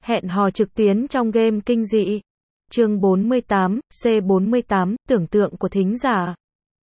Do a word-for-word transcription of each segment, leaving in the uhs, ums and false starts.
Hẹn hò trực tuyến trong game kinh dị. Chương bốn mươi tám, C bốn mươi tám, tưởng tượng của thính giả.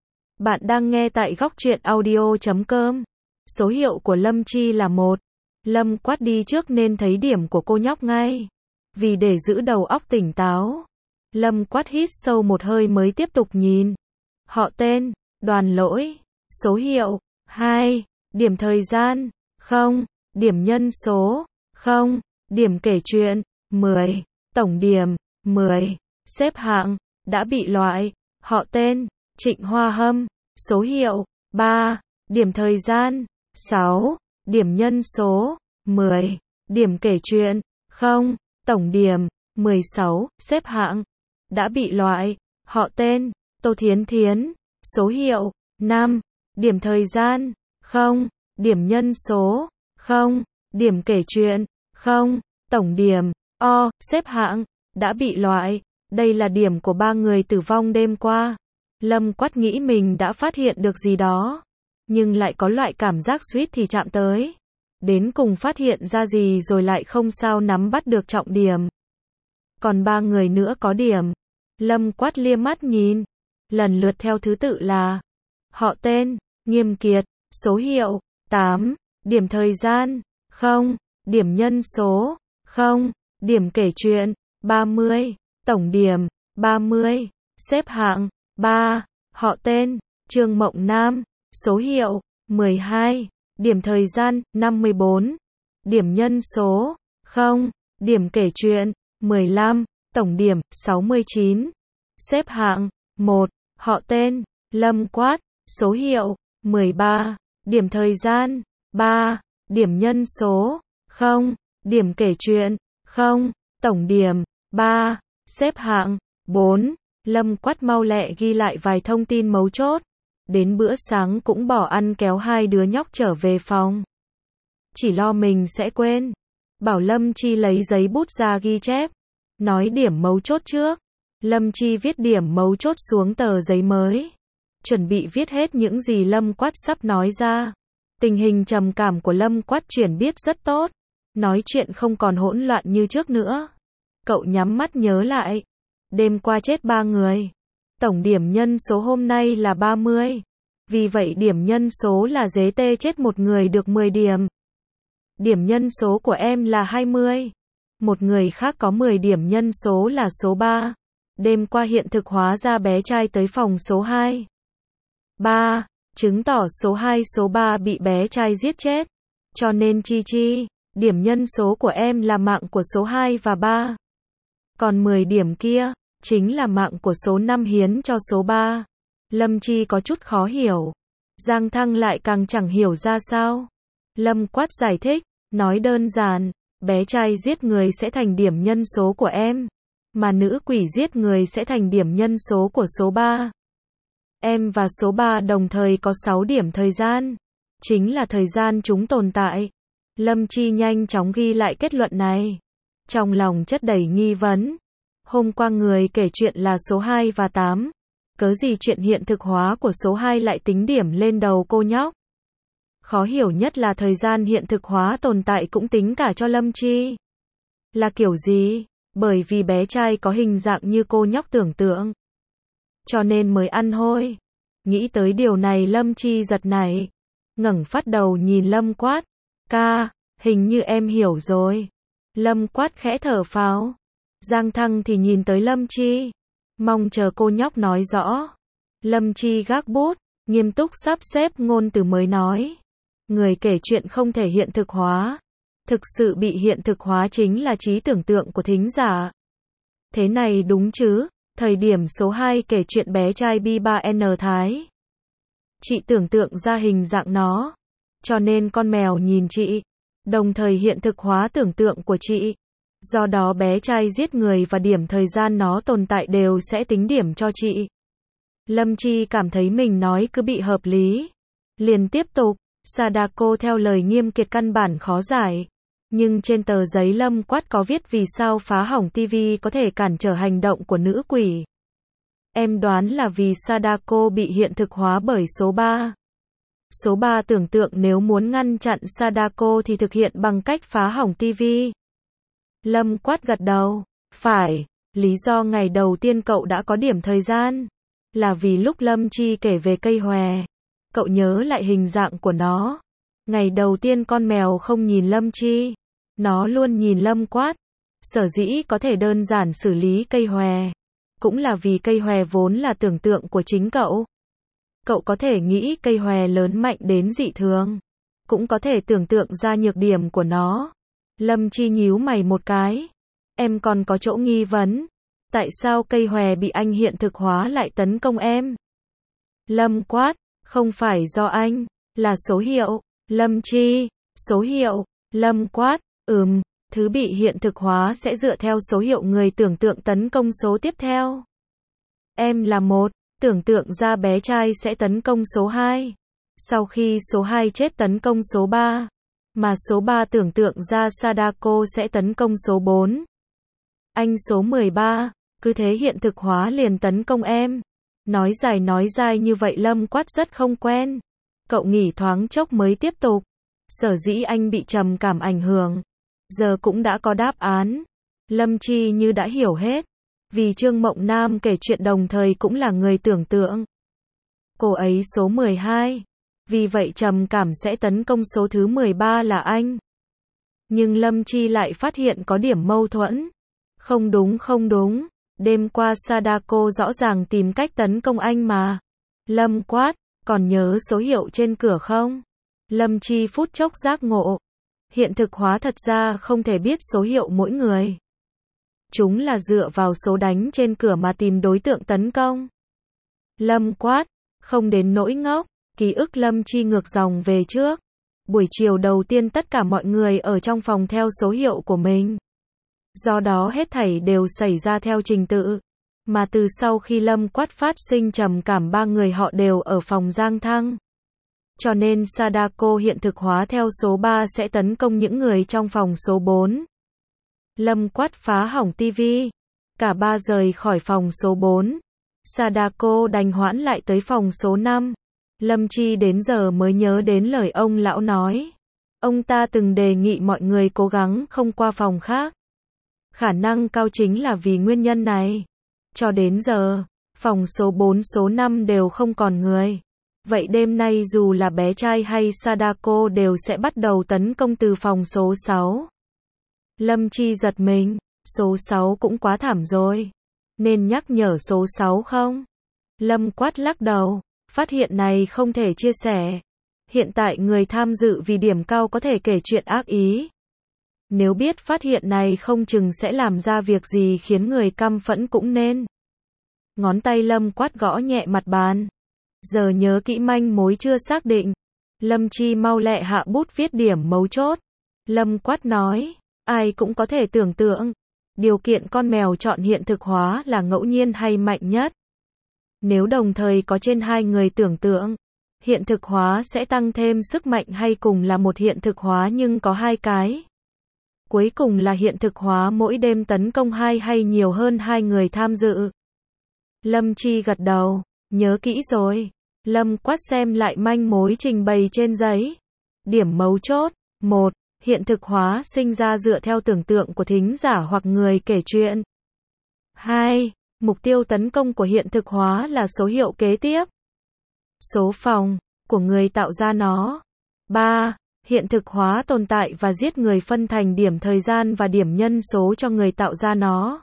Bạn đang nghe tại góc truyện audio chấm com. Số hiệu của Lâm Chi là một. Lâm quát đi trước nên thấy điểm của cô nhóc ngay. Vì để giữ đầu óc tỉnh táo, Lâm quát hít sâu một hơi mới tiếp tục nhìn. Họ tên, Đoàn Lỗi. Số hiệu, hai. Điểm thời gian, không. Điểm nhân số, không. Điểm kể chuyện, mười. Tổng điểm, mười. Xếp hạng, đã bị loại. Họ tên, Trịnh Hoa Hâm. Số hiệu, ba. Điểm thời gian, sáu. Điểm nhân số, mười. Điểm kể chuyện, không. Tổng điểm, mười sáu. Xếp hạng, đã bị loại. Họ tên, Tô Thiến Thiến. Số hiệu, năm. Điểm thời gian, không. Điểm nhân số, không. Điểm kể chuyện, không. Tổng điểm, O. Xếp hạng, đã bị loại. Đây là điểm của ba người tử vong đêm qua. Lâm quát nghĩ mình đã phát hiện được gì đó, nhưng lại có loại cảm giác suýt thì chạm tới. Đến cùng phát hiện ra gì rồi lại không sao nắm bắt được trọng điểm. Còn ba người nữa có điểm. Lâm quát lia mắt nhìn. Lần lượt theo thứ tự là họ tên, Nghiêm Kiệt. Số hiệu, tám. Điểm thời gian, không. Điểm nhân số, không. Điểm kể chuyện, ba mươi. Tổng điểm, ba mươi. Xếp hạng, ba. Họ tên, Trương Mộng Nam. Số hiệu, mười hai. Điểm thời gian, năm mươi bốn. Điểm nhân số, không. Điểm kể chuyện, mười lăm. Tổng điểm, sáu mươi chín. Xếp hạng, một. Họ tên, Lâm Quát. Số hiệu, mười ba. Điểm thời gian, ba. Điểm nhân số, không. Điểm kể chuyện, không. Tổng điểm, ba. Xếp hạng, bốn. Lâm Quát mau lẹ ghi lại vài thông tin mấu chốt. Đến bữa sáng cũng bỏ ăn kéo hai đứa nhóc trở về phòng. Chỉ lo mình sẽ quên. Bảo Lâm Chi lấy giấy bút ra ghi chép. Nói điểm mấu chốt trước. Lâm Chi viết điểm mấu chốt xuống tờ giấy mới. Chuẩn bị viết hết những gì Lâm Quát sắp nói ra. Tình hình trầm cảm của Lâm Quát chuyển biết rất tốt. Nói chuyện không còn hỗn loạn như trước nữa. Cậu nhắm mắt nhớ lại. Đêm qua chết ba người. Tổng điểm nhân số hôm nay là ba mươi. Vì vậy điểm nhân số là dế tê chết một người được mười điểm. Điểm nhân số của em là hai mươi. Một người khác có mười điểm nhân số là số ba. Đêm qua hiện thực hóa ra bé trai tới phòng số hai. ba. Chứng tỏ số hai số ba bị bé trai giết chết. Cho nên Chi Chi, điểm nhân số của em là mạng của số hai và ba. Còn mười điểm kia, chính là mạng của số năm hiến cho số ba. Lâm Chi có chút khó hiểu. Giang Thăng lại càng chẳng hiểu ra sao. Lâm Quát giải thích, nói đơn giản, bé trai giết người sẽ thành điểm nhân số của em, mà nữ quỷ giết người sẽ thành điểm nhân số của số ba. Em và số ba đồng thời có sáu điểm thời gian, chính là thời gian chúng tồn tại. Lâm Chi nhanh chóng ghi lại kết luận này. Trong lòng chất đầy nghi vấn. Hôm qua người kể chuyện là số hai và tám. Cớ gì chuyện hiện thực hóa của số hai lại tính điểm lên đầu cô nhóc? Khó hiểu nhất là thời gian hiện thực hóa tồn tại cũng tính cả cho Lâm Chi. Là kiểu gì? Bởi vì bé trai có hình dạng như cô nhóc tưởng tượng. Cho nên mới ăn hôi. Nghĩ tới điều này Lâm Chi giật nảy. Ngẩng phát đầu nhìn Lâm Quát. Ca, hình như em hiểu rồi. Lâm Quát khẽ thở phào. Giang Thăng thì nhìn tới Lâm Chi. Mong chờ cô nhóc nói rõ. Lâm Chi gác bút, nghiêm túc sắp xếp ngôn từ mới nói. Người kể chuyện không thể hiện thực hóa. Thực sự bị hiện thực hóa chính là trí tưởng tượng của thính giả. Thế này đúng chứ? Thời điểm số hai kể chuyện bé trai bi ba N Thái. Chị tưởng tượng ra hình dạng nó. Cho nên con mèo nhìn chị. Đồng thời hiện thực hóa tưởng tượng của chị. Do đó bé trai giết người và điểm thời gian nó tồn tại đều sẽ tính điểm cho chị. Lâm Chi cảm thấy mình nói cứ bị hợp lý. Liền tiếp tục. Sadako theo lời Nghiêm Kiệt căn bản khó giải. Nhưng trên tờ giấy Lâm Quát có viết vì sao phá hỏng tivi có thể cản trở hành động của nữ quỷ. Em đoán là vì Sadako bị hiện thực hóa bởi số ba. Số ba tưởng tượng nếu muốn ngăn chặn Sadako thì thực hiện bằng cách phá hỏng tivi. Lâm Quát gật đầu. Phải, lý do ngày đầu tiên cậu đã có điểm thời gian là vì lúc Lâm Chi kể về cây hòe, cậu nhớ lại hình dạng của nó. Ngày đầu tiên con mèo không nhìn Lâm Chi, nó luôn nhìn Lâm Quát. Sở dĩ có thể đơn giản xử lý cây hòe, cũng là vì cây hòe vốn là tưởng tượng của chính cậu. Cậu có thể nghĩ cây hòe lớn mạnh đến dị thường, cũng có thể tưởng tượng ra nhược điểm của nó. Lâm Chi nhíu mày một cái. Em còn có chỗ nghi vấn. Tại sao cây hòe bị anh hiện thực hóa lại tấn công em? Lâm Quát, không phải do anh, là số hiệu. Lâm Chi, số hiệu. Lâm Quát, ừm, thứ bị hiện thực hóa sẽ dựa theo số hiệu người tưởng tượng tấn công số tiếp theo. Em là một, tưởng tượng ra bé trai sẽ tấn công số hai. Sau khi số hai chết tấn công số ba, mà số ba tưởng tượng ra Sadako sẽ tấn công số bốn. Anh số mười ba, cứ thế hiện thực hóa liền tấn công em. Nói dài nói dai như vậy Lâm Quát rất không quen. Cậu nghỉ thoáng chốc mới tiếp tục. Sở dĩ anh bị trầm cảm ảnh hưởng. Giờ cũng đã có đáp án. Lâm Chi như đã hiểu hết. Vì Trương Mộng Nam kể chuyện đồng thời cũng là người tưởng tượng. Cô ấy số mười hai. Vì vậy trầm cảm sẽ tấn công số thứ mười ba là anh. Nhưng Lâm Chi lại phát hiện có điểm mâu thuẫn. Không đúng không đúng. Đêm qua Sadako rõ ràng tìm cách tấn công anh mà. Lâm Quát, còn nhớ số hiệu trên cửa không? Lâm Chi phút chốc giác ngộ. Hiện thực hóa thật ra không thể biết số hiệu mỗi người. Chúng là dựa vào số đánh trên cửa mà tìm đối tượng tấn công. Lâm Quát, không đến nỗi ngốc. Ký ức Lâm Chi ngược dòng về trước. Buổi chiều đầu tiên tất cả mọi người ở trong phòng theo số hiệu của mình. Do đó hết thảy đều xảy ra theo trình tự. Mà từ sau khi Lâm Quát phát sinh trầm cảm ba người họ đều ở phòng Giang Thăng. Cho nên Sadako hiện thực hóa theo số ba sẽ tấn công những người trong phòng số bốn. Lâm Quát phá hỏng tivi. Cả ba rời khỏi phòng số bốn. Sadako đành hoãn lại tới phòng số năm. Lâm Chi đến giờ mới nhớ đến lời ông lão nói. Ông ta từng đề nghị mọi người cố gắng không qua phòng khác. Khả năng cao chính là vì nguyên nhân này. Cho đến giờ, phòng số bốn số năm đều không còn người. Vậy đêm nay dù là bé trai hay Sadako đều sẽ bắt đầu tấn công từ phòng số sáu. Lâm Chi giật mình, số sáu cũng quá thảm rồi. Nên nhắc nhở số sáu không? Lâm Quát lắc đầu, phát hiện này không thể chia sẻ. Hiện tại người tham dự vì điểm cao có thể kể chuyện ác ý. Nếu biết phát hiện này không chừng sẽ làm ra việc gì khiến người căm phẫn cũng nên. Ngón tay Lâm Quát gõ nhẹ mặt bàn. Giờ nhớ kỹ manh mối chưa xác định. Lâm Chi mau lẹ hạ bút viết điểm mấu chốt. Lâm Quát nói, ai cũng có thể tưởng tượng. Điều kiện con mèo chọn hiện thực hóa là ngẫu nhiên hay mạnh nhất. Nếu đồng thời có trên hai người tưởng tượng, hiện thực hóa sẽ tăng thêm sức mạnh hay cùng là một hiện thực hóa nhưng có hai cái. Cuối cùng là hiện thực hóa mỗi đêm tấn công hai hay nhiều hơn hai người tham dự. Lâm Chi gật đầu, nhớ kỹ rồi. Lâm Quát xem lại manh mối trình bày trên giấy. Điểm mấu chốt. một. Hiện thực hóa sinh ra dựa theo tưởng tượng của thính giả hoặc người kể chuyện. hai. Mục tiêu tấn công của hiện thực hóa là số hiệu kế tiếp. Số phòng của người tạo ra nó. ba. Hiện thực hóa tồn tại và giết người phân thành điểm thời gian và điểm nhân số cho người tạo ra nó.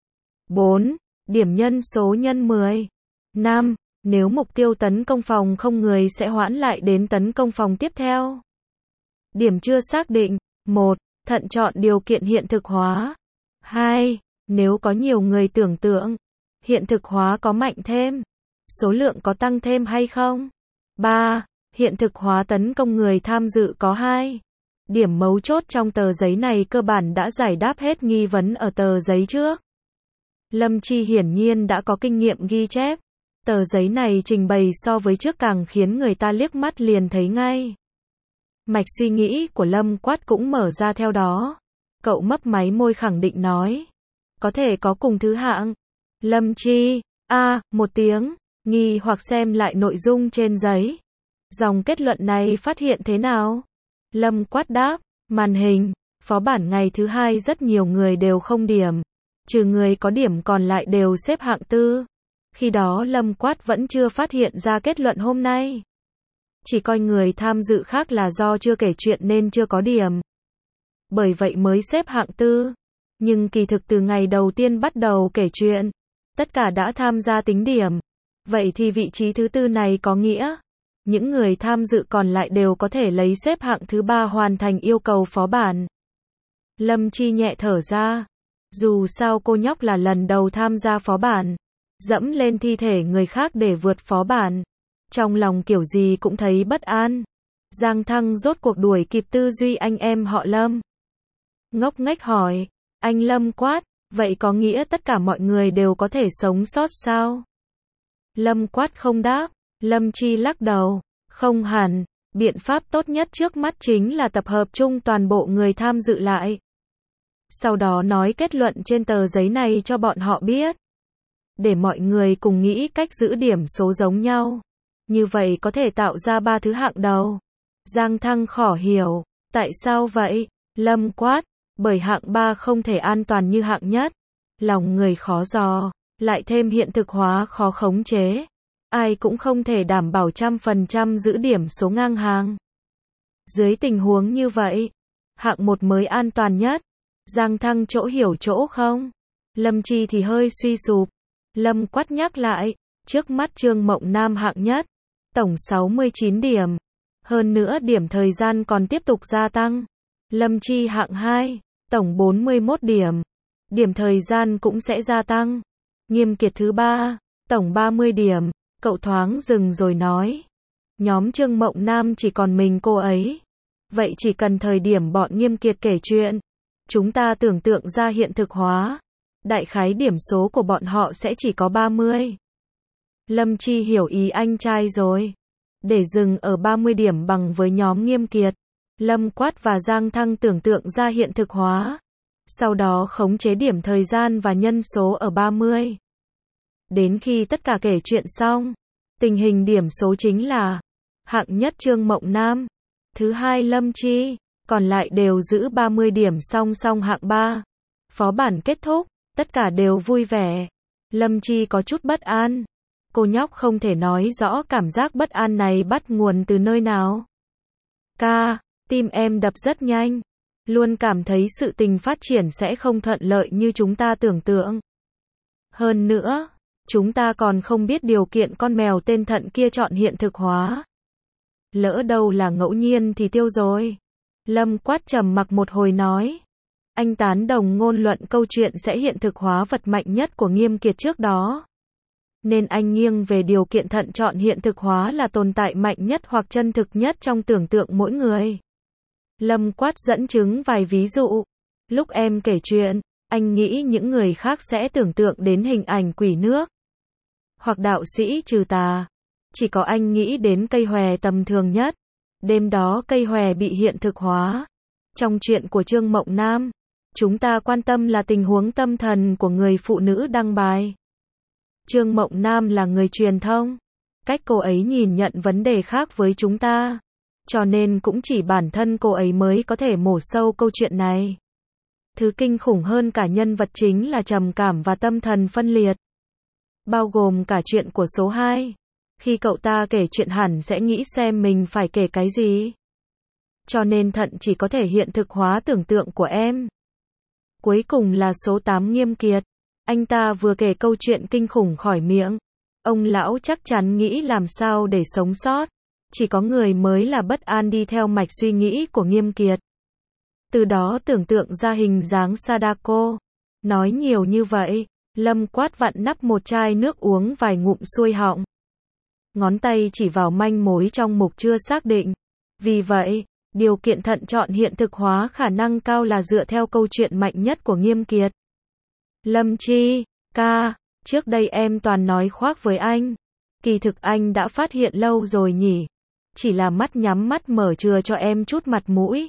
bốn. Điểm nhân số nhân mười. năm. Nếu mục tiêu tấn công phòng không người sẽ hoãn lại đến tấn công phòng tiếp theo. Điểm chưa xác định. một. Thận chọn điều kiện hiện thực hóa. hai. Nếu có nhiều người tưởng tượng, hiện thực hóa có mạnh thêm, số lượng có tăng thêm hay không? ba. Hiện thực hóa tấn công người tham dự có hai. Điểm mấu chốt trong tờ giấy này cơ bản đã giải đáp hết nghi vấn ở tờ giấy trước. Lâm Chi hiển nhiên đã có kinh nghiệm ghi chép. Tờ giấy này trình bày so với trước càng khiến người ta liếc mắt liền thấy ngay. Mạch suy nghĩ của Lâm Quát cũng mở ra theo đó. Cậu mấp máy môi khẳng định nói. Có thể có cùng thứ hạng. Lâm Chi, a, à, một tiếng, nghi hoặc xem lại nội dung trên giấy. Dòng kết luận này phát hiện thế nào? Lâm Quát đáp, màn hình, Phó bản ngày thứ hai rất nhiều người đều không điểm. Trừ người có điểm còn lại đều xếp hạng tư. Khi đó Lâm Quát vẫn chưa phát hiện ra kết luận hôm nay. Chỉ coi người tham dự khác là do chưa kể chuyện nên chưa có điểm. Bởi vậy mới xếp hạng tư. Nhưng kỳ thực từ ngày đầu tiên bắt đầu kể chuyện, tất cả đã tham gia tính điểm. Vậy thì vị trí thứ tư này có nghĩa, những người tham dự còn lại đều có thể lấy xếp hạng thứ ba hoàn thành yêu cầu phó bản. Lâm Chi nhẹ thở ra. Dù sao cô nhóc là lần đầu tham gia phó bản, dẫm lên thi thể người khác để vượt phó bản. Trong lòng kiểu gì cũng thấy bất an. Giang Thăng rốt cuộc đuổi kịp tư duy anh em họ Lâm. Ngốc nghếch hỏi, anh Lâm Quát, vậy có nghĩa tất cả mọi người đều có thể sống sót sao? Lâm Quát không đáp. Lâm Chi lắc đầu, không hẳn, biện pháp tốt nhất trước mắt chính là tập hợp chung toàn bộ người tham dự lại. Sau đó nói kết luận trên tờ giấy này cho bọn họ biết. Để mọi người cùng nghĩ cách giữ điểm số giống nhau. Như vậy có thể tạo ra ba thứ hạng đầu. Giang Thăng khó hiểu, tại sao vậy? Lâm Quát, bởi hạng ba không thể an toàn như hạng nhất. Lòng người khó dò, lại thêm hiện thực hóa khó khống chế. Ai cũng không thể đảm bảo trăm phần trăm giữ điểm số ngang hàng. Dưới tình huống như vậy, hạng một mới an toàn nhất. Giang Thăng chỗ hiểu chỗ không? Lâm Chi thì hơi suy sụp. Lâm Quát nhắc lại, trước mắt Trương Mộng Nam hạng nhất, tổng sáu mươi chín điểm. Hơn nữa điểm thời gian còn tiếp tục gia tăng. Lâm Chi hạng hai, tổng bốn mươi mốt điểm. Điểm thời gian cũng sẽ gia tăng. Nghiêm Kiệt thứ ba, tổng ba mươi điểm. Cậu thoáng dừng rồi nói. Nhóm Trương Mộng Nam chỉ còn mình cô ấy. Vậy chỉ cần thời điểm bọn Nghiêm Kiệt kể chuyện, chúng ta tưởng tượng ra hiện thực hóa. Đại khái điểm số của bọn họ sẽ chỉ có ba mươi. Lâm Chi hiểu ý anh trai rồi. Để dừng ở ba mươi điểm bằng với nhóm Nghiêm Kiệt. Lâm Quát và Giang Thăng tưởng tượng ra hiện thực hóa. Sau đó khống chế điểm thời gian và nhân số ở ba mươi. Đến khi tất cả kể chuyện xong, tình hình điểm số chính là hạng nhất Trương Mộng Nam, thứ hai Lâm Chi, còn lại đều giữ ba mươi điểm song song hạng ba. Phó bản kết thúc, tất cả đều vui vẻ. Lâm Chi có chút bất an. Cô nhóc không thể nói rõ cảm giác bất an này bắt nguồn từ nơi nào. Ca, tim em đập rất nhanh. Luôn cảm thấy sự tình phát triển sẽ không thuận lợi như chúng ta tưởng tượng. Hơn nữa, chúng ta còn không biết điều kiện con mèo tên Thận kia chọn hiện thực hóa. Lỡ đâu là ngẫu nhiên thì tiêu rồi. Lâm Quát trầm mặc một hồi nói. Anh tán đồng ngôn luận câu chuyện sẽ hiện thực hóa vật mạnh nhất của Nghiêm Kiệt trước đó. Nên anh nghiêng về điều kiện Thận chọn hiện thực hóa là tồn tại mạnh nhất hoặc chân thực nhất trong tưởng tượng mỗi người. Lâm Quát dẫn chứng vài ví dụ. Lúc em kể chuyện, anh nghĩ những người khác sẽ tưởng tượng đến hình ảnh quỷ nước. Hoặc đạo sĩ trừ tà. Chỉ có anh nghĩ đến cây hòe tầm thường nhất. Đêm đó cây hòe bị hiện thực hóa. Trong chuyện của Trương Mộng Nam, chúng ta quan tâm là tình huống tâm thần của người phụ nữ đăng bài. Trương Mộng Nam là người truyền thông. Cách cô ấy nhìn nhận vấn đề khác với chúng ta. Cho nên cũng chỉ bản thân cô ấy mới có thể mổ sâu câu chuyện này. Thứ kinh khủng hơn cả nhân vật chính là trầm cảm và tâm thần phân liệt. Bao gồm cả chuyện của số hai. Khi cậu ta kể chuyện hẳn sẽ nghĩ xem mình phải kể cái gì. Cho nên Thận chỉ có thể hiện thực hóa tưởng tượng của em. Cuối cùng là số tám Nghiêm Kiệt. Anh ta vừa kể câu chuyện kinh khủng khỏi miệng. Ông lão chắc chắn nghĩ làm sao để sống sót. Chỉ có người mới là bất an đi theo mạch suy nghĩ của Nghiêm Kiệt. Từ đó tưởng tượng ra hình dáng Sadako. Nói nhiều như vậy, Lâm Quát vặn nắp một chai nước uống vài ngụm xuôi họng. Ngón tay chỉ vào manh mối trong mục chưa xác định. Vì vậy, điều kiện Thận chọn hiện thực hóa khả năng cao là dựa theo câu chuyện mạnh nhất của Nghiêm Kiệt. Lâm Chi, ca, trước đây em toàn nói khoác với anh. Kỳ thực anh đã phát hiện lâu rồi nhỉ. Chỉ là mắt nhắm mắt mở chừa cho em chút mặt mũi.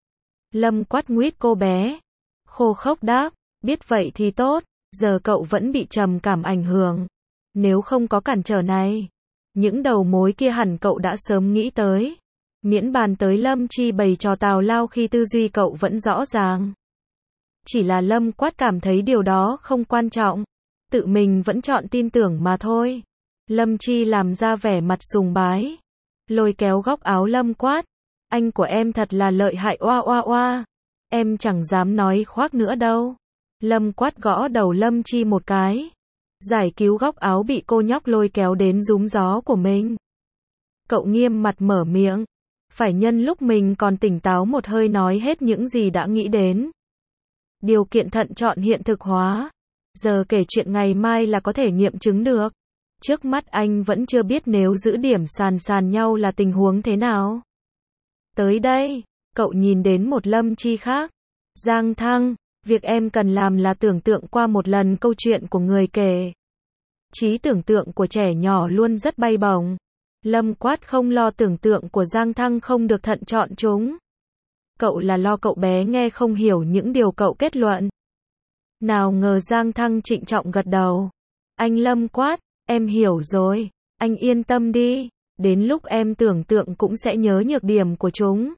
Lâm Quát nguyết cô bé. Khô khốc đáp, biết vậy thì tốt, giờ cậu vẫn bị trầm cảm ảnh hưởng. Nếu không có cản trở này, những đầu mối kia hẳn cậu đã sớm nghĩ tới. Miễn bàn tới Lâm Chi bày trò tào lao khi tư duy cậu vẫn rõ ràng. Chỉ là Lâm Quát cảm thấy điều đó không quan trọng. Tự mình vẫn chọn tin tưởng mà thôi. Lâm Chi làm ra vẻ mặt sùng bái. Lôi kéo góc áo Lâm Quát. Anh của em thật là lợi hại oa oa oa. Em chẳng dám nói khoác nữa đâu. Lâm Quát gõ đầu Lâm Chi một cái. Giải cứu góc áo bị cô nhóc lôi kéo đến rúm gió của mình. Cậu nghiêm mặt mở miệng. Phải nhân lúc mình còn tỉnh táo một hơi nói hết những gì đã nghĩ đến. Điều kiện thận chọn hiện thực hóa. Giờ kể chuyện ngày mai là có thể nghiệm chứng được. Trước mắt anh vẫn chưa biết nếu giữ điểm sàn sàn nhau là tình huống thế nào. Tới đây, cậu nhìn đến một Lâm Chi khác. Giang Thăng, việc em cần làm là tưởng tượng qua một lần câu chuyện của người kể. Trí tưởng tượng của trẻ nhỏ luôn rất bay bổng. Lâm Quát không lo tưởng tượng của Giang Thăng không được thận chọn chúng. Cậu là lo cậu bé nghe không hiểu những điều cậu kết luận. Nào ngờ Giang Thăng trịnh trọng gật đầu. Anh Lâm Quát, em hiểu rồi, anh yên tâm đi, đến lúc em tưởng tượng cũng sẽ nhớ nhược điểm của chúng.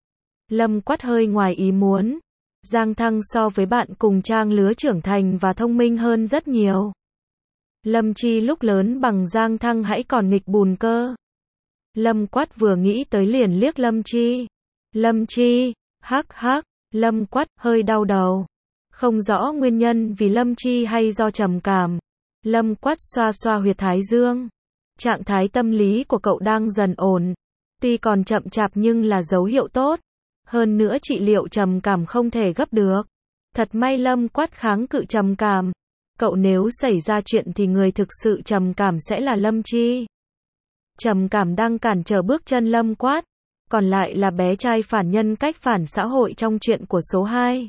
Lâm Quát hơi ngoài ý muốn. Giang Thăng so với bạn cùng trang lứa trưởng thành và thông minh hơn rất nhiều. Lâm Chi lúc lớn bằng Giang Thăng hãy còn nghịch bùn cơ. Lâm Quát vừa nghĩ tới liền liếc Lâm Chi. Lâm Chi, hắc hắc, Lâm Quát hơi đau đầu. Không rõ nguyên nhân vì Lâm Chi hay do trầm cảm. Lâm Quát xoa xoa huyệt thái dương. Trạng thái tâm lý của cậu đang dần ổn. Tuy còn chậm chạp nhưng là dấu hiệu tốt. Hơn nữa trị liệu trầm cảm không thể gấp được. Thật may Lâm Quát kháng cự trầm cảm. Cậu nếu xảy ra chuyện thì người thực sự trầm cảm sẽ là Lâm Chi. Trầm cảm đang cản trở bước chân Lâm Quát. Còn lại là bé trai phản nhân cách phản xã hội trong chuyện của số hai.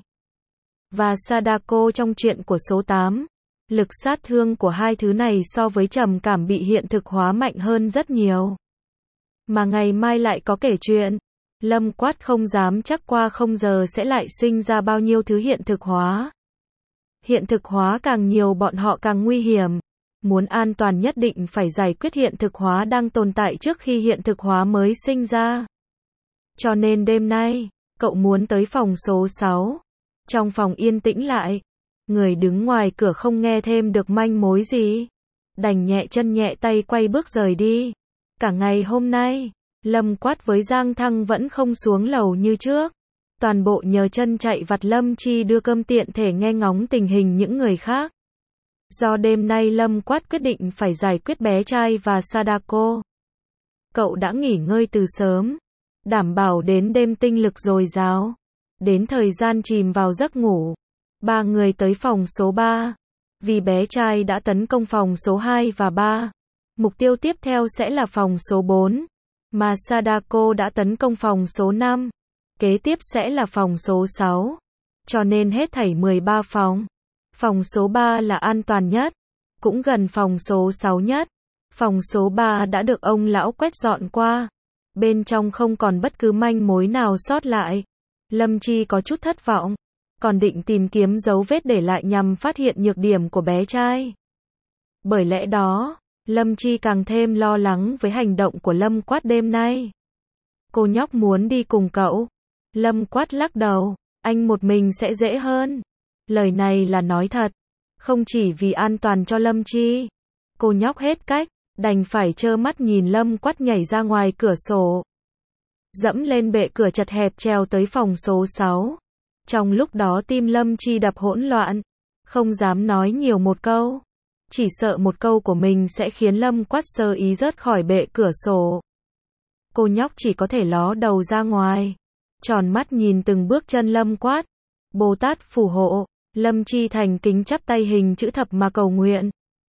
Và Sadako trong chuyện của số tám. Lực sát thương của hai thứ này so với trầm cảm bị hiện thực hóa mạnh hơn rất nhiều. Mà ngày mai lại có kể chuyện. Lâm Quát không dám chắc qua không giờ sẽ lại sinh ra bao nhiêu thứ hiện thực hóa. Hiện thực hóa càng nhiều bọn họ càng nguy hiểm. Muốn an toàn nhất định phải giải quyết hiện thực hóa đang tồn tại trước khi hiện thực hóa mới sinh ra. Cho nên đêm nay, cậu muốn tới phòng số sáu. Trong phòng yên tĩnh lại. Người đứng ngoài cửa không nghe thêm được manh mối gì. Đành nhẹ chân nhẹ tay quay bước rời đi. Cả ngày hôm nay, Lâm Quát với Giang Thăng vẫn không xuống lầu như trước. Toàn bộ nhờ chân chạy vặt Lâm Chi đưa cơm tiện thể nghe ngóng tình hình những người khác. Do đêm nay Lâm Quát quyết định phải giải quyết bé trai và Sadako. Cậu đã nghỉ ngơi từ sớm. Đảm bảo đến đêm tinh lực dồi dào. Đến thời gian chìm vào giấc ngủ. Ba người tới phòng số ba. Vì bé trai đã tấn công phòng số hai và ba. Mục tiêu tiếp theo sẽ là phòng số bốn. Mà Sadako đã tấn công phòng số năm. Kế tiếp sẽ là phòng số sáu. Cho nên hết thảy mười ba phòng. Phòng số ba là an toàn nhất. Cũng gần phòng số sáu nhất. Phòng số ba đã được ông lão quét dọn qua. Bên trong không còn bất cứ manh mối nào sót lại. Lâm Chi có chút thất vọng. Còn định tìm kiếm dấu vết để lại nhằm phát hiện nhược điểm của bé trai. Bởi lẽ đó, Lâm Chi càng thêm lo lắng với hành động của Lâm Quát đêm nay. Cô nhóc muốn đi cùng cậu. Lâm Quát lắc đầu. Anh một mình sẽ dễ hơn. Lời này là nói thật. Không chỉ vì an toàn cho Lâm Chi. Cô nhóc hết cách. Đành phải trơ mắt nhìn Lâm Quát nhảy ra ngoài cửa sổ. Dẫm lên bệ cửa chật hẹp treo tới phòng số sáu. Trong lúc đó tim Lâm Chi đập hỗn loạn. Không dám nói nhiều một câu. Chỉ sợ một câu của mình sẽ khiến Lâm Quát sơ ý rớt khỏi bệ cửa sổ. Cô nhóc chỉ có thể ló đầu ra ngoài. Tròn mắt nhìn từng bước chân Lâm Quát. Bồ Tát phù hộ. Lâm Chi thành kính chắp tay hình chữ thập mà cầu nguyện.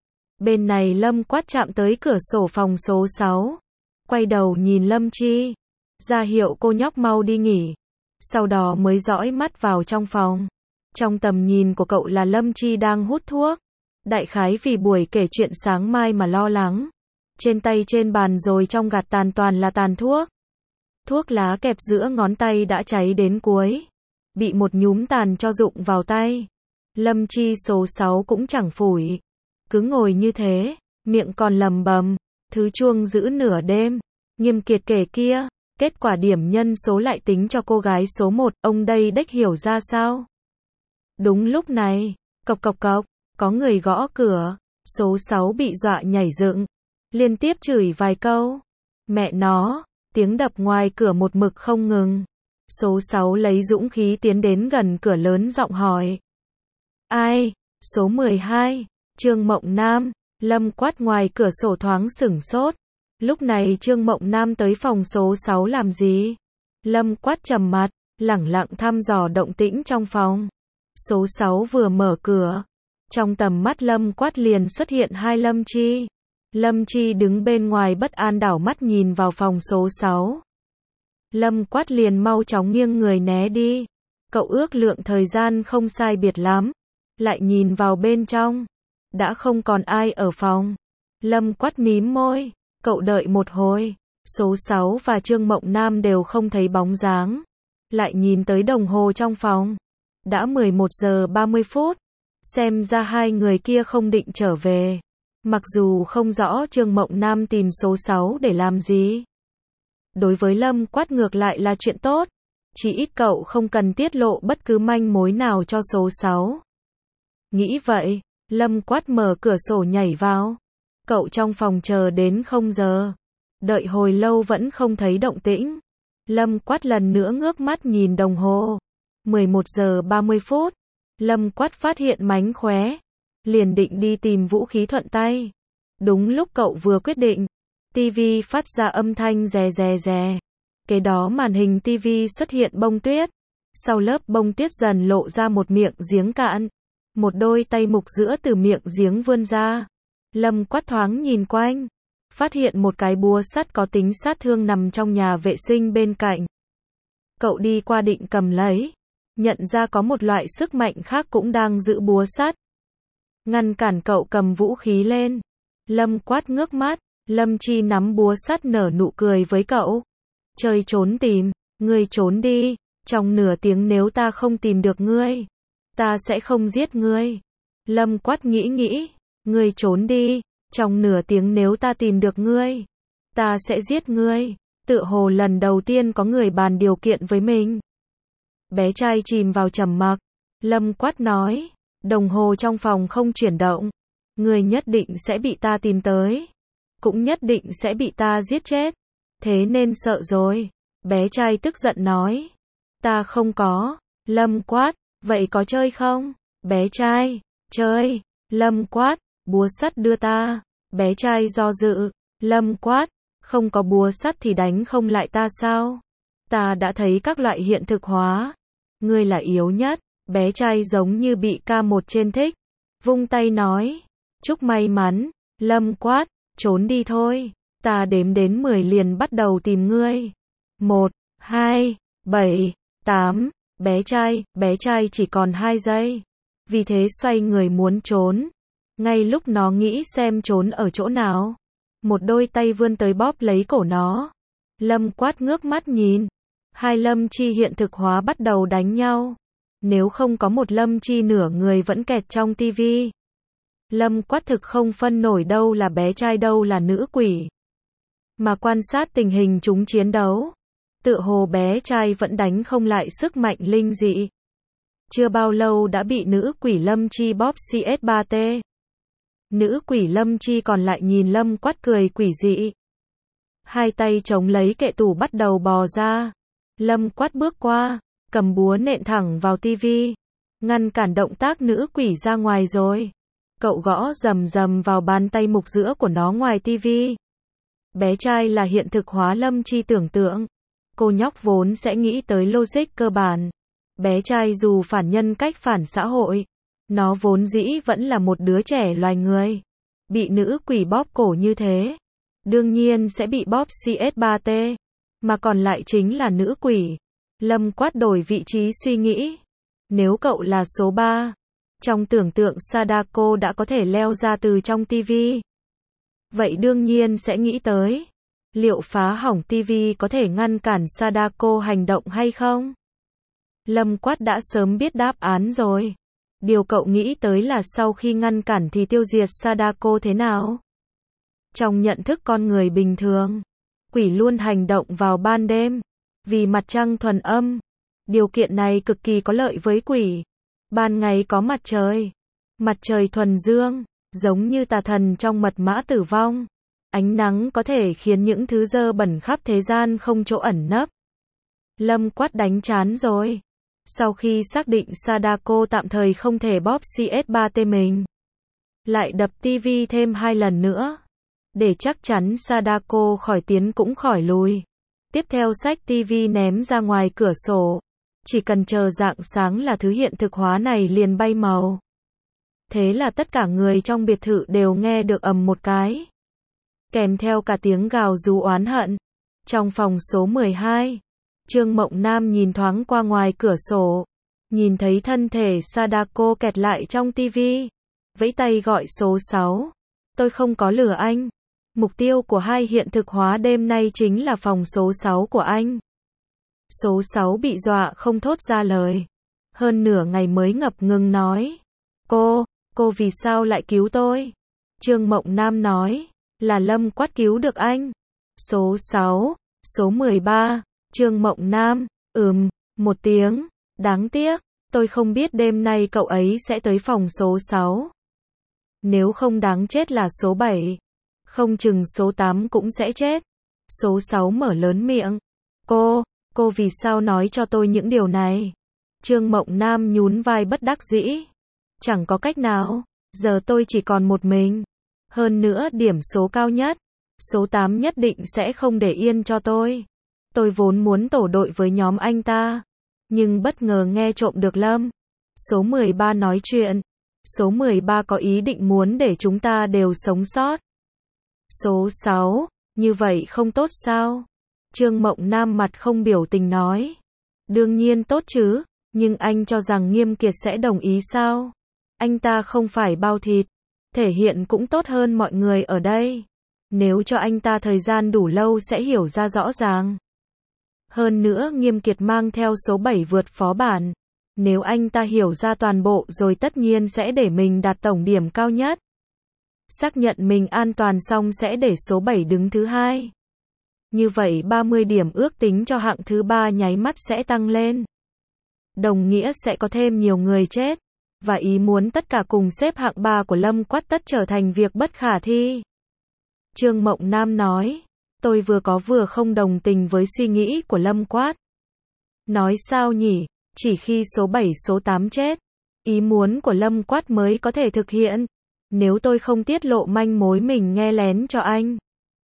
Bên này Lâm Quát chạm tới cửa sổ phòng số sáu. Quay đầu nhìn Lâm Chi. Ra hiệu cô nhóc mau đi nghỉ. Sau đó mới dõi mắt vào trong phòng. Trong tầm nhìn của cậu là Lâm Chi đang hút thuốc. Đại khái vì buổi kể chuyện sáng mai mà lo lắng. Trên tay trên bàn rồi trong gạt tàn toàn là tàn thuốc. Thuốc lá kẹp giữa ngón tay đã cháy đến cuối. Bị một nhúm tàn cho rụng vào tay. Lâm Chi số sáu cũng chẳng phủi. Cứ ngồi như thế, miệng còn lầm bầm. Thứ chuông giữ nửa đêm. Nghiêm Kiệt kể kia, Kết quả điểm nhân số lại tính cho cô gái số một, ông đây đếch hiểu ra sao. Đúng lúc này, cộc cộc cộc, có người gõ cửa, số sáu bị dọa nhảy dựng, liên tiếp chửi vài câu. Mẹ nó, tiếng đập ngoài cửa một mực không ngừng. Số sáu lấy dũng khí tiến đến gần cửa lớn giọng hỏi. Ai? Số mười hai, Trương Mộng Nam. Lâm quát ngoài cửa sổ thoáng sửng sốt. Lúc này Trương Mộng Nam tới phòng số sáu làm gì? Lâm quát trầm mặt, lẳng lặng thăm dò động tĩnh trong phòng. Số sáu vừa mở cửa, trong tầm mắt Lâm quát liền xuất hiện hai Lâm Chi. Lâm Chi đứng bên ngoài bất an đảo mắt nhìn vào phòng số sáu. Lâm quát liền mau chóng nghiêng người né đi. Cậu ước lượng thời gian không sai biệt lắm, lại nhìn vào bên trong. Đã không còn ai ở phòng. Lâm quát mím môi, cậu đợi một hồi. Số sáu và Trương Mộng Nam đều không thấy bóng dáng. Lại nhìn tới đồng hồ trong phòng. Đã mười một giờ ba mươi phút. Xem ra hai người kia không định trở về. Mặc dù không rõ Trương Mộng Nam tìm số sáu để làm gì. Đối với Lâm quát ngược lại là chuyện tốt. Chỉ ít cậu không cần tiết lộ bất cứ manh mối nào cho số sáu. Nghĩ vậy, Lâm quát mở cửa sổ nhảy vào. Cậu trong phòng chờ đến không giờ. Đợi hồi lâu vẫn không thấy động tĩnh. Lâm quát lần nữa ngước mắt nhìn đồng hồ. mười một giờ ba mươi phút. Lâm quát phát hiện mánh khóe. Liền định đi tìm vũ khí thuận tay. Đúng lúc cậu vừa quyết định, tivi phát ra âm thanh rè rè rè. Kế đó màn hình tivi xuất hiện bông tuyết. Sau lớp bông tuyết dần lộ ra một miệng giếng cạn. Một đôi tay mục giữa từ miệng giếng vươn ra. Lâm quát thoáng nhìn quanh. Phát hiện một cái búa sắt có tính sát thương nằm trong nhà vệ sinh bên cạnh. Cậu đi qua định cầm lấy. Nhận ra có một loại sức mạnh khác cũng đang giữ búa sắt. Ngăn cản cậu cầm vũ khí lên. Lâm quát ngước mắt. Lâm Chi nắm búa sắt nở nụ cười với cậu. Chơi trốn tìm. Ngươi trốn đi. Trong nửa tiếng nếu ta không tìm được ngươi, ta sẽ không giết ngươi. Lâm quát nghĩ nghĩ. Ngươi trốn đi. Trong nửa tiếng nếu ta tìm được ngươi, ta sẽ giết ngươi. Tựa hồ lần đầu tiên có người bàn điều kiện với mình. Bé trai chìm vào trầm mặc. Lâm quát nói. Đồng hồ trong phòng không chuyển động. Ngươi nhất định sẽ bị ta tìm tới. Cũng nhất định sẽ bị ta giết chết. Thế nên sợ rồi. Bé trai tức giận nói. Ta không có. Lâm quát. Vậy có chơi không? Bé trai. Chơi. Lâm quát. Búa sắt đưa ta. Bé trai do dự. Lâm quát. Không có búa sắt thì đánh không lại ta sao? Ta đã thấy các loại hiện thực hóa. Ngươi là yếu nhất. Bé trai giống như bị ca một trên thích. Vung tay nói. Chúc may mắn. Lâm quát. Trốn đi thôi. Ta đếm đến mười liền bắt đầu tìm ngươi. Một, hai, bảy, tám. Bé trai, bé trai chỉ còn hai giây. Vì thế xoay người muốn trốn. Ngay lúc nó nghĩ xem trốn ở chỗ nào, một đôi tay vươn tới bóp lấy cổ nó. Lâm quát ngước mắt nhìn. Hai Lâm Chi hiện thực hóa bắt đầu đánh nhau. Nếu không có một Lâm Chi nửa người vẫn kẹt trong tivi. Lâm quát thực không phân nổi đâu là bé trai đâu là nữ quỷ. Mà quan sát tình hình chúng chiến đấu, tựa hồ bé trai vẫn đánh không lại sức mạnh linh dị. Chưa bao lâu đã bị nữ quỷ Lâm Chi bóp C S ba T. Nữ quỷ Lâm Chi còn lại nhìn Lâm quát cười quỷ dị. Hai tay chống lấy kệ tủ bắt đầu bò ra. Lâm quát bước qua, cầm búa nện thẳng vào tivi. Ngăn cản động tác nữ quỷ ra ngoài rồi. Cậu gõ rầm rầm vào bàn tay mục giữa của nó ngoài tivi. Bé trai là hiện thực hóa Lâm Chi tưởng tượng. Cô nhóc vốn sẽ nghĩ tới logic cơ bản. Bé trai dù phản nhân cách phản xã hội, nó vốn dĩ vẫn là một đứa trẻ loài người. Bị nữ quỷ bóp cổ như thế, đương nhiên sẽ bị bóp C S ba T. Mà còn lại chính là nữ quỷ. Lâm quát đổi vị trí suy nghĩ. Nếu cậu là số ba, trong tưởng tượng Sadako đã có thể leo ra từ trong tivi. Vậy đương nhiên sẽ nghĩ tới, liệu phá hỏng tivi có thể ngăn cản Sadako hành động hay không? Lâm quát đã sớm biết đáp án rồi. Điều cậu nghĩ tới là sau khi ngăn cản thì tiêu diệt Sadako thế nào? Trong nhận thức con người bình thường, Quỷ luôn hành động vào ban đêm, vì mặt trăng thuần âm. Điều kiện này cực kỳ có lợi với quỷ. Ban ngày có mặt trời, mặt trời thuần dương, giống như tà thần trong mật mã tử vong. Ánh nắng có thể khiến những thứ dơ bẩn khắp thế gian không chỗ ẩn nấp. Lâm Quát đánh chán rồi. Sau khi xác định Sadako tạm thời không thể bóp xê ét ba T mình, lại đập tivi thêm hai lần nữa, để chắc chắn Sadako khỏi tiến cũng khỏi lùi. Tiếp theo xách tivi ném ra ngoài cửa sổ. Chỉ cần chờ rạng sáng là thứ hiện thực hóa này liền bay màu. Thế là tất cả người trong biệt thự đều nghe được ầm một cái, kèm theo cả tiếng gào rú oán hận. Trong phòng số mười hai, Trương Mộng Nam nhìn thoáng qua ngoài cửa sổ, nhìn thấy thân thể Sadako kẹt lại trong tivi, vẫy tay gọi số sáu. Tôi không có lừa anh. Mục tiêu của hai hiện thực hóa đêm nay chính là phòng số sáu của anh. Số sáu bị dọa không thốt ra lời. Hơn nửa ngày mới ngập ngừng nói. Cô, cô vì sao lại cứu tôi? Trương Mộng Nam nói, là Lâm Quát cứu được anh. Số sáu, số mười ba, Trương Mộng Nam, ừm, một tiếng, đáng tiếc, tôi không biết đêm nay cậu ấy sẽ tới phòng số sáu. Nếu không đáng chết là số bảy, không chừng số tám cũng sẽ chết. Số sáu mở lớn miệng. Cô, cô vì sao nói cho tôi những điều này? Trương Mộng Nam nhún vai bất đắc dĩ. Chẳng có cách nào, giờ tôi chỉ còn một mình. Hơn nữa điểm số cao nhất, số tám nhất định sẽ không để yên cho tôi. Tôi vốn muốn tổ đội với nhóm anh ta, nhưng bất ngờ nghe trộm được Lâm số mười ba nói chuyện. Số mười ba có ý định muốn để chúng ta đều sống sót. Số sáu, như vậy không tốt sao? Trương Mộng Nam mặt không biểu tình nói. Đương nhiên tốt chứ, nhưng anh cho rằng Nghiêm Kiệt sẽ đồng ý sao? Anh ta không phải bao thịt, thể hiện cũng tốt hơn mọi người ở đây. Nếu cho anh ta thời gian đủ lâu sẽ hiểu ra rõ ràng. Hơn nữa Nghiêm Kiệt mang theo số bảy vượt phó bản. Nếu anh ta hiểu ra toàn bộ rồi tất nhiên sẽ để mình đạt tổng điểm cao nhất. Xác nhận mình an toàn xong sẽ để số bảy đứng thứ hai. Như vậy ba mươi điểm ước tính cho hạng thứ ba nháy mắt sẽ tăng lên. Đồng nghĩa sẽ có thêm nhiều người chết. Và ý muốn tất cả cùng xếp hạng ba của Lâm Quát tất trở thành việc bất khả thi. Trương Mộng Nam nói, tôi vừa có vừa không đồng tình với suy nghĩ của Lâm Quát. Nói sao nhỉ, chỉ khi số bảy số tám chết, ý muốn của Lâm Quát mới có thể thực hiện. Nếu tôi không tiết lộ manh mối mình nghe lén cho anh,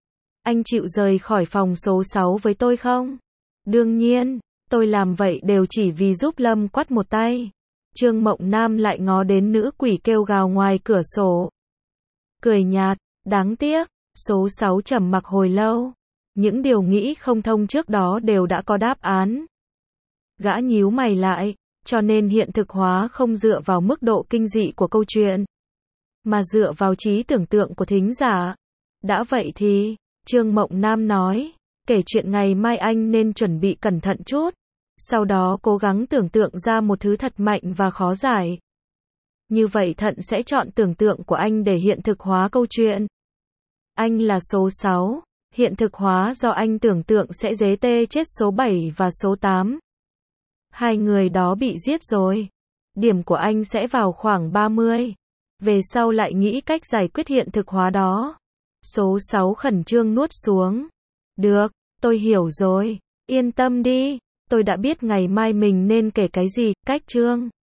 anh chịu rời khỏi phòng số sáu với tôi không? Đương nhiên, tôi làm vậy đều chỉ vì giúp Lâm Quát một tay. Trương Mộng Nam lại ngó đến nữ quỷ kêu gào ngoài cửa sổ. Cười nhạt, đáng tiếc, số sáu trầm mặc hồi lâu. Những điều nghĩ không thông trước đó đều đã có đáp án. Gã nhíu mày lại, cho nên hiện thực hóa không dựa vào mức độ kinh dị của câu chuyện, mà dựa vào trí tưởng tượng của thính giả. Đã vậy thì, Trương Mộng Nam nói, kể chuyện ngày mai anh nên chuẩn bị cẩn thận chút. Sau đó cố gắng tưởng tượng ra một thứ thật mạnh và khó giải. Như vậy thận sẽ chọn tưởng tượng của anh để hiện thực hóa câu chuyện. Anh là số sáu, hiện thực hóa do anh tưởng tượng sẽ dế tê chết số bảy và số tám. Hai người đó bị giết rồi. Điểm của anh sẽ vào khoảng ba mươi. Về sau lại nghĩ cách giải quyết hiện thực hóa đó. Số sáu khẩn trương nuốt xuống. Được, tôi hiểu rồi. Yên tâm đi. Tôi đã biết ngày mai mình nên kể cái gì, cách chương.